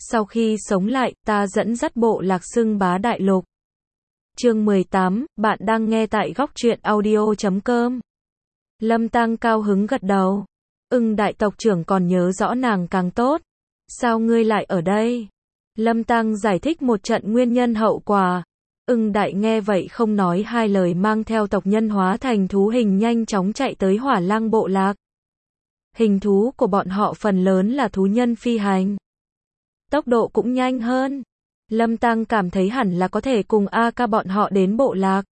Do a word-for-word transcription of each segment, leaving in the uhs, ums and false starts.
Sau khi sống lại, ta dẫn dắt bộ lạc xưng bá đại lục. Chương mười tám, bạn đang nghe tại góc truyện audio chấm com. Lâm Tăng cao hứng gật đầu. Ưng đại tộc trưởng còn nhớ rõ nàng càng tốt. Sao ngươi lại ở đây? Lâm Tăng giải thích một trận nguyên nhân hậu quả. Ưng đại nghe vậy không nói hai lời mang theo tộc nhân hóa thành thú hình nhanh chóng chạy tới Hỏa Lang bộ lạc. Hình thú của bọn họ phần lớn là thú nhân phi hành. Tốc độ cũng nhanh hơn. Lâm Tăng cảm thấy hẳn là có thể cùng A ca bọn họ đến bộ lạc.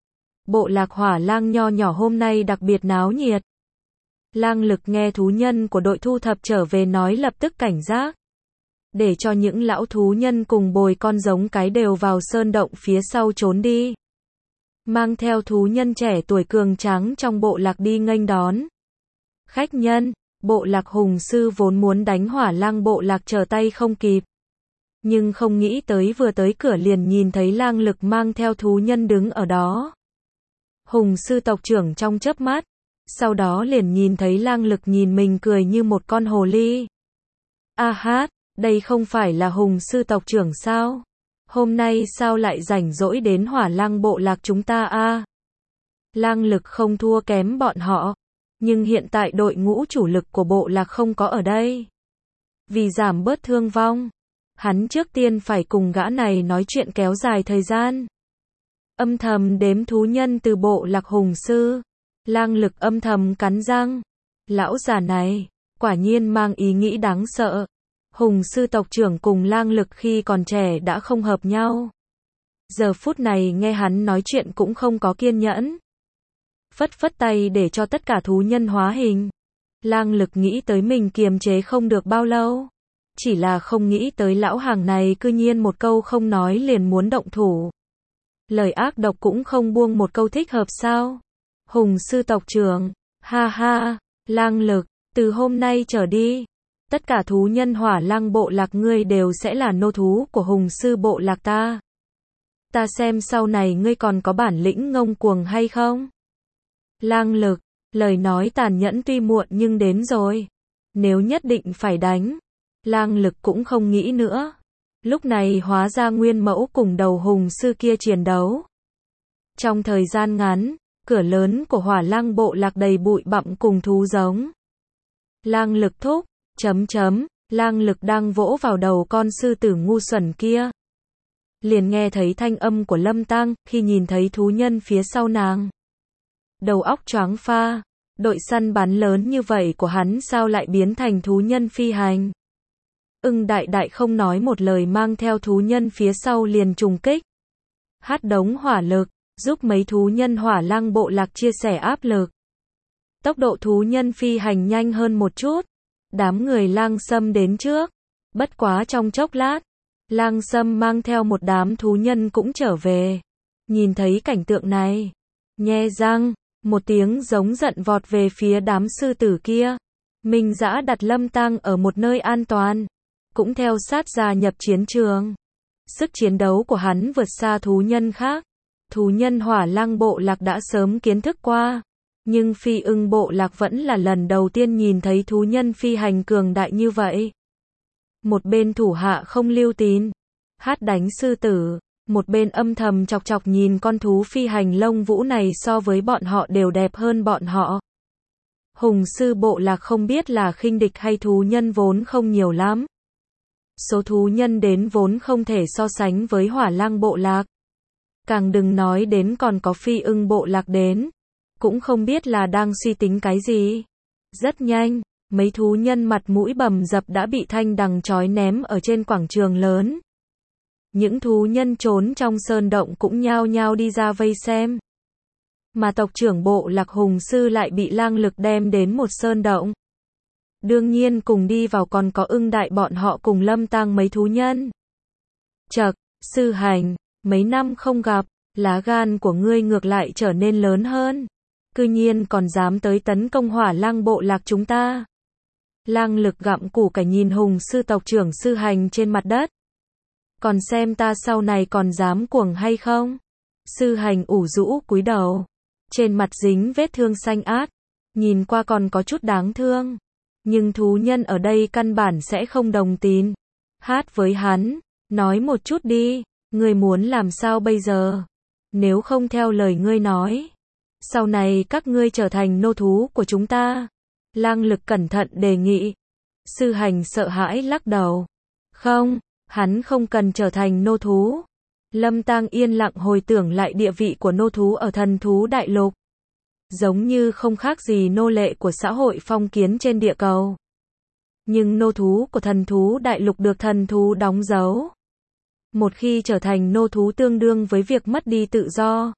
Bộ lạc Hỏa Lang nho nhỏ hôm nay đặc biệt náo nhiệt. Lang Lực nghe thú nhân của đội thu thập trở về nói lập tức cảnh giác. Để cho những lão thú nhân cùng bồi con giống cái đều vào sơn động phía sau trốn đi. Mang theo thú nhân trẻ tuổi cường tráng trong bộ lạc đi nghênh đón. Khách nhân, bộ lạc Hùng Sư vốn muốn đánh Hỏa Lang bộ lạc trở tay không kịp. Nhưng không nghĩ tới vừa tới cửa liền nhìn thấy Lang Lực mang theo thú nhân đứng ở đó. Hùng Sư tộc trưởng trong chớp mắt, sau đó liền nhìn thấy Lang Lực nhìn mình cười như một con hồ ly. A hát, đây không phải là Hùng Sư tộc trưởng sao? Hôm nay sao lại rảnh rỗi đến Hỏa Lang bộ lạc chúng ta a? À? Lang Lực không thua kém bọn họ, nhưng hiện tại đội ngũ chủ lực của bộ lạc không có ở đây. Vì giảm bớt thương vong, hắn trước tiên phải cùng gã này nói chuyện kéo dài thời gian. Âm thầm đếm thú nhân từ bộ lạc Hùng Sư. Lang Lực âm thầm cắn răng. Lão già này, quả nhiên mang ý nghĩ đáng sợ. Hùng Sư tộc trưởng cùng Lang Lực khi còn trẻ đã không hợp nhau. Giờ phút này nghe hắn nói chuyện cũng không có kiên nhẫn. Phất phất tay để cho tất cả thú nhân hóa hình. Lang Lực nghĩ tới mình kiềm chế không được bao lâu. Chỉ là không nghĩ tới lão hàng này cư nhiên một câu không nói liền muốn động thủ. Lời ác độc cũng không buông một câu thích hợp sao? Hùng Sư tộc trưởng, ha ha, Lang Lực, từ hôm nay trở đi, tất cả thú nhân Hỏa Lang bộ lạc ngươi đều sẽ là nô thú của Hùng Sư bộ lạc ta. Ta xem sau này ngươi còn có bản lĩnh ngông cuồng hay không? Lang Lực, lời nói tàn nhẫn tuy muộn nhưng đến rồi. Nếu nhất định phải đánh, Lang Lực cũng không nghĩ nữa. Lúc này hóa ra nguyên mẫu cùng đầu Hùng Sư kia chiến đấu. Trong thời gian ngắn, cửa lớn của Hỏa Lang bộ lạc đầy bụi bặm cùng thú giống. Lang Lực thúc, chấm chấm, Lang Lực đang vỗ vào đầu con sư tử ngu xuẩn kia. Liền nghe thấy thanh âm của Lâm Tăng, khi nhìn thấy thú nhân phía sau nàng. Đầu óc choáng pha, đội săn bắn lớn như vậy của hắn sao lại biến thành thú nhân phi hành. Ưng đại đại không nói một lời mang theo thú nhân phía sau liền trùng kích. Hát đống hỏa lực, giúp mấy thú nhân Hỏa Lang bộ lạc chia sẻ áp lực. Tốc độ thú nhân phi hành nhanh hơn một chút. Đám người Lang Sâm đến trước. Bất quá trong chốc lát, Lang Sâm mang theo một đám thú nhân cũng trở về. Nhìn thấy cảnh tượng này, nhe răng, một tiếng giống giận vọt về phía đám sư tử kia. Minh Dã đặt Lâm Tăng ở một nơi an toàn, cũng theo sát gia nhập chiến trường. Sức chiến đấu của hắn vượt xa thú nhân khác. Thú nhân Hỏa Lang bộ lạc đã sớm kiến thức qua, nhưng Phi Ưng bộ lạc vẫn là lần đầu tiên nhìn thấy thú nhân phi hành cường đại như vậy. Một bên thủ hạ không lưu tín, hát đánh sư tử, một bên âm thầm chọc chọc nhìn con thú phi hành lông vũ này so với bọn họ đều đẹp hơn bọn họ. Hùng Sư bộ lạc không biết là khinh địch hay thú nhân vốn không nhiều lắm. Số thú nhân đến vốn không thể so sánh với Hỏa Lang bộ lạc. Càng đừng nói đến còn có Phi Ưng bộ lạc đến. Cũng không biết là đang suy tính cái gì. Rất nhanh, mấy thú nhân mặt mũi bầm dập đã bị thanh đằng trói ném ở trên quảng trường lớn. Những thú nhân trốn trong sơn động cũng nhao nhao đi ra vây xem. Mà tộc trưởng bộ lạc Hùng Sư lại bị Lang Lực đem đến một sơn động. Đương nhiên cùng đi vào còn có Ưng đại bọn họ cùng Lâm Tăng mấy thú nhân. Chậc, sư hành, mấy năm không gặp, lá gan của ngươi ngược lại trở nên lớn hơn. Cư nhiên còn dám tới tấn công Hỏa Lang bộ lạc chúng ta. Lang Lực gặm củ cải nhìn Hùng Sư tộc trưởng sư hành trên mặt đất. Còn xem ta sau này còn dám cuồng hay không? Sư hành ủ rũ cúi đầu. Trên mặt dính vết thương xanh át. Nhìn qua còn có chút đáng thương. Nhưng thú nhân ở đây căn bản sẽ không đồng tín. Hát với hắn, nói một chút đi, ngươi muốn làm sao bây giờ? Nếu không theo lời ngươi nói, sau này các ngươi trở thành nô thú của chúng ta. Lang Lực cẩn thận đề nghị. Sư Hành sợ hãi lắc đầu. Không, hắn không cần trở thành nô thú. Lâm Tang yên lặng hồi tưởng lại địa vị của nô thú ở thần thú đại lục. Giống như không khác gì nô lệ của xã hội phong kiến trên địa cầu. Nhưng nô thú của thần thú đại lục được thần thú đóng dấu. Một khi trở thành nô thú tương đương với việc mất đi tự do.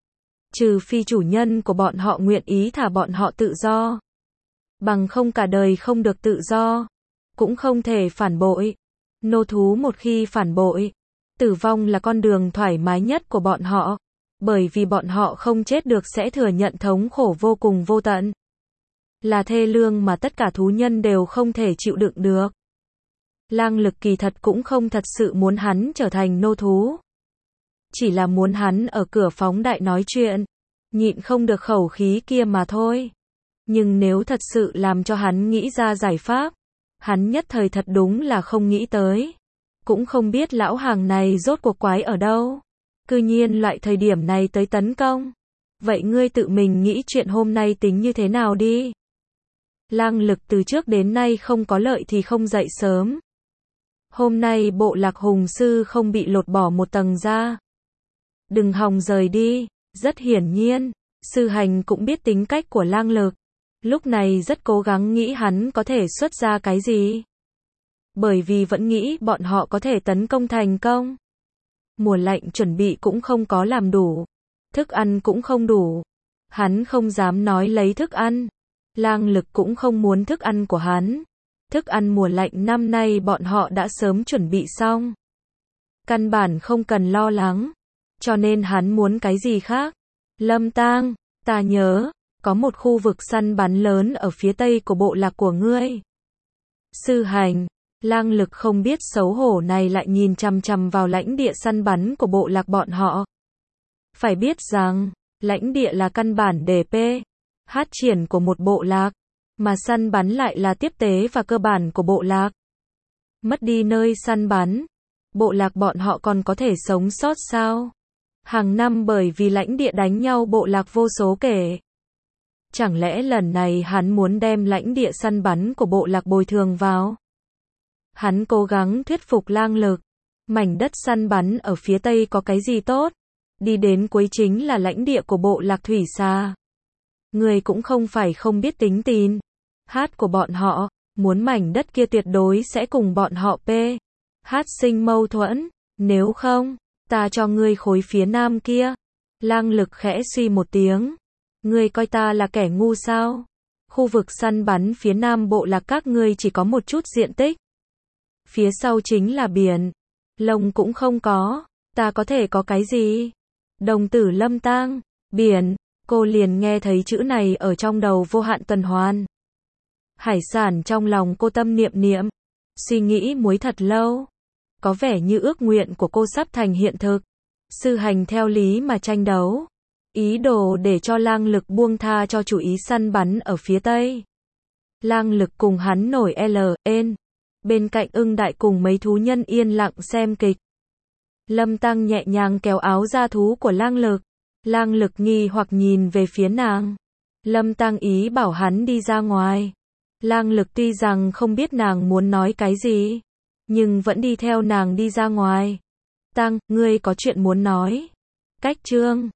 Trừ phi chủ nhân của bọn họ nguyện ý thả bọn họ tự do. Bằng không cả đời không được tự do. Cũng không thể phản bội. Nô thú một khi phản bội, tử vong là con đường thoải mái nhất của bọn họ. Bởi vì bọn họ không chết được sẽ thừa nhận thống khổ vô cùng vô tận. Là thê lương mà tất cả thú nhân đều không thể chịu đựng được. Lang Lực kỳ thật cũng không thật sự muốn hắn trở thành nô thú. Chỉ là muốn hắn ở cửa phóng đại nói chuyện. Nhịn không được khẩu khí kia mà thôi. Nhưng nếu thật sự làm cho hắn nghĩ ra giải pháp, hắn nhất thời thật đúng là không nghĩ tới. Cũng không biết lão hàng này rốt cuộc quái ở đâu. Cư nhiên loại thời điểm này tới tấn công. Vậy ngươi tự mình nghĩ chuyện hôm nay tính như thế nào đi. Lang Lực từ trước đến nay không có lợi thì không dậy sớm. Hôm nay bộ lạc hùng sư không bị lột bỏ một tầng da. Đừng hòng rời đi. Rất hiển nhiên, Sư Hành cũng biết tính cách của Lang Lực. Lúc này rất cố gắng nghĩ hắn có thể xuất ra cái gì. Bởi vì vẫn nghĩ bọn họ có thể tấn công thành công. Mùa lạnh chuẩn bị cũng không có làm đủ. Thức ăn cũng không đủ. Hắn không dám nói lấy thức ăn. Lang Lực cũng không muốn thức ăn của hắn. Thức ăn mùa lạnh năm nay bọn họ đã sớm chuẩn bị xong. Căn bản không cần lo lắng. Cho nên hắn muốn cái gì khác. Lâm Tang, ta nhớ, có một khu vực săn bắn lớn ở phía tây của bộ lạc của ngươi. Sư Hành, Lang Lực không biết xấu hổ này lại nhìn chằm chằm vào lãnh địa săn bắn của bộ lạc bọn họ. Phải biết rằng, lãnh địa là căn bản đề pê, hát triển của một bộ lạc, mà săn bắn lại là tiếp tế và cơ bản của bộ lạc. Mất đi nơi săn bắn, bộ lạc bọn họ còn có thể sống sót sao? Hàng năm bởi vì lãnh địa đánh nhau bộ lạc vô số kể. Chẳng lẽ lần này hắn muốn đem lãnh địa săn bắn của bộ lạc bồi thường vào? Hắn cố gắng thuyết phục Lang Lực. Mảnh đất săn bắn ở phía tây có cái gì tốt? Đi đến cuối chính là lãnh địa của bộ lạc thủy xà. Người cũng không phải không biết tính tin. Hát của bọn họ, muốn mảnh đất kia tuyệt đối sẽ cùng bọn họ p. Hát sinh mâu thuẫn. Nếu không, ta cho ngươi khối phía nam kia. Lang Lực khẽ suy một tiếng. Ngươi coi ta là kẻ ngu sao? Khu vực săn bắn phía nam bộ lạc các ngươi chỉ có một chút diện tích. Phía sau chính là biển. Lông cũng không có. Ta có thể có cái gì? Đồng tử Lâm Tang. Biển. Cô liền nghe thấy chữ này ở trong đầu vô hạn tuần hoàn. Hải sản trong lòng cô tâm niệm niệm. Suy nghĩ muối thật lâu. Có vẻ như ước nguyện của cô sắp thành hiện thực. Sư Hành theo lý mà tranh đấu. Ý đồ để cho Lang Lực buông tha cho chủ ý săn bắn ở phía tây. Lang Lực cùng hắn nổi L, N. Bên cạnh Ưng Đại cùng mấy thú nhân yên lặng xem kịch. Lâm Tăng nhẹ nhàng kéo áo da thú của Lang Lực. Lang Lực nghi hoặc nhìn về phía nàng. Lâm Tăng ý bảo hắn đi ra ngoài. Lang Lực tuy rằng không biết nàng muốn nói cái gì, nhưng vẫn đi theo nàng đi ra ngoài. Tăng, ngươi có chuyện muốn nói. Cách chương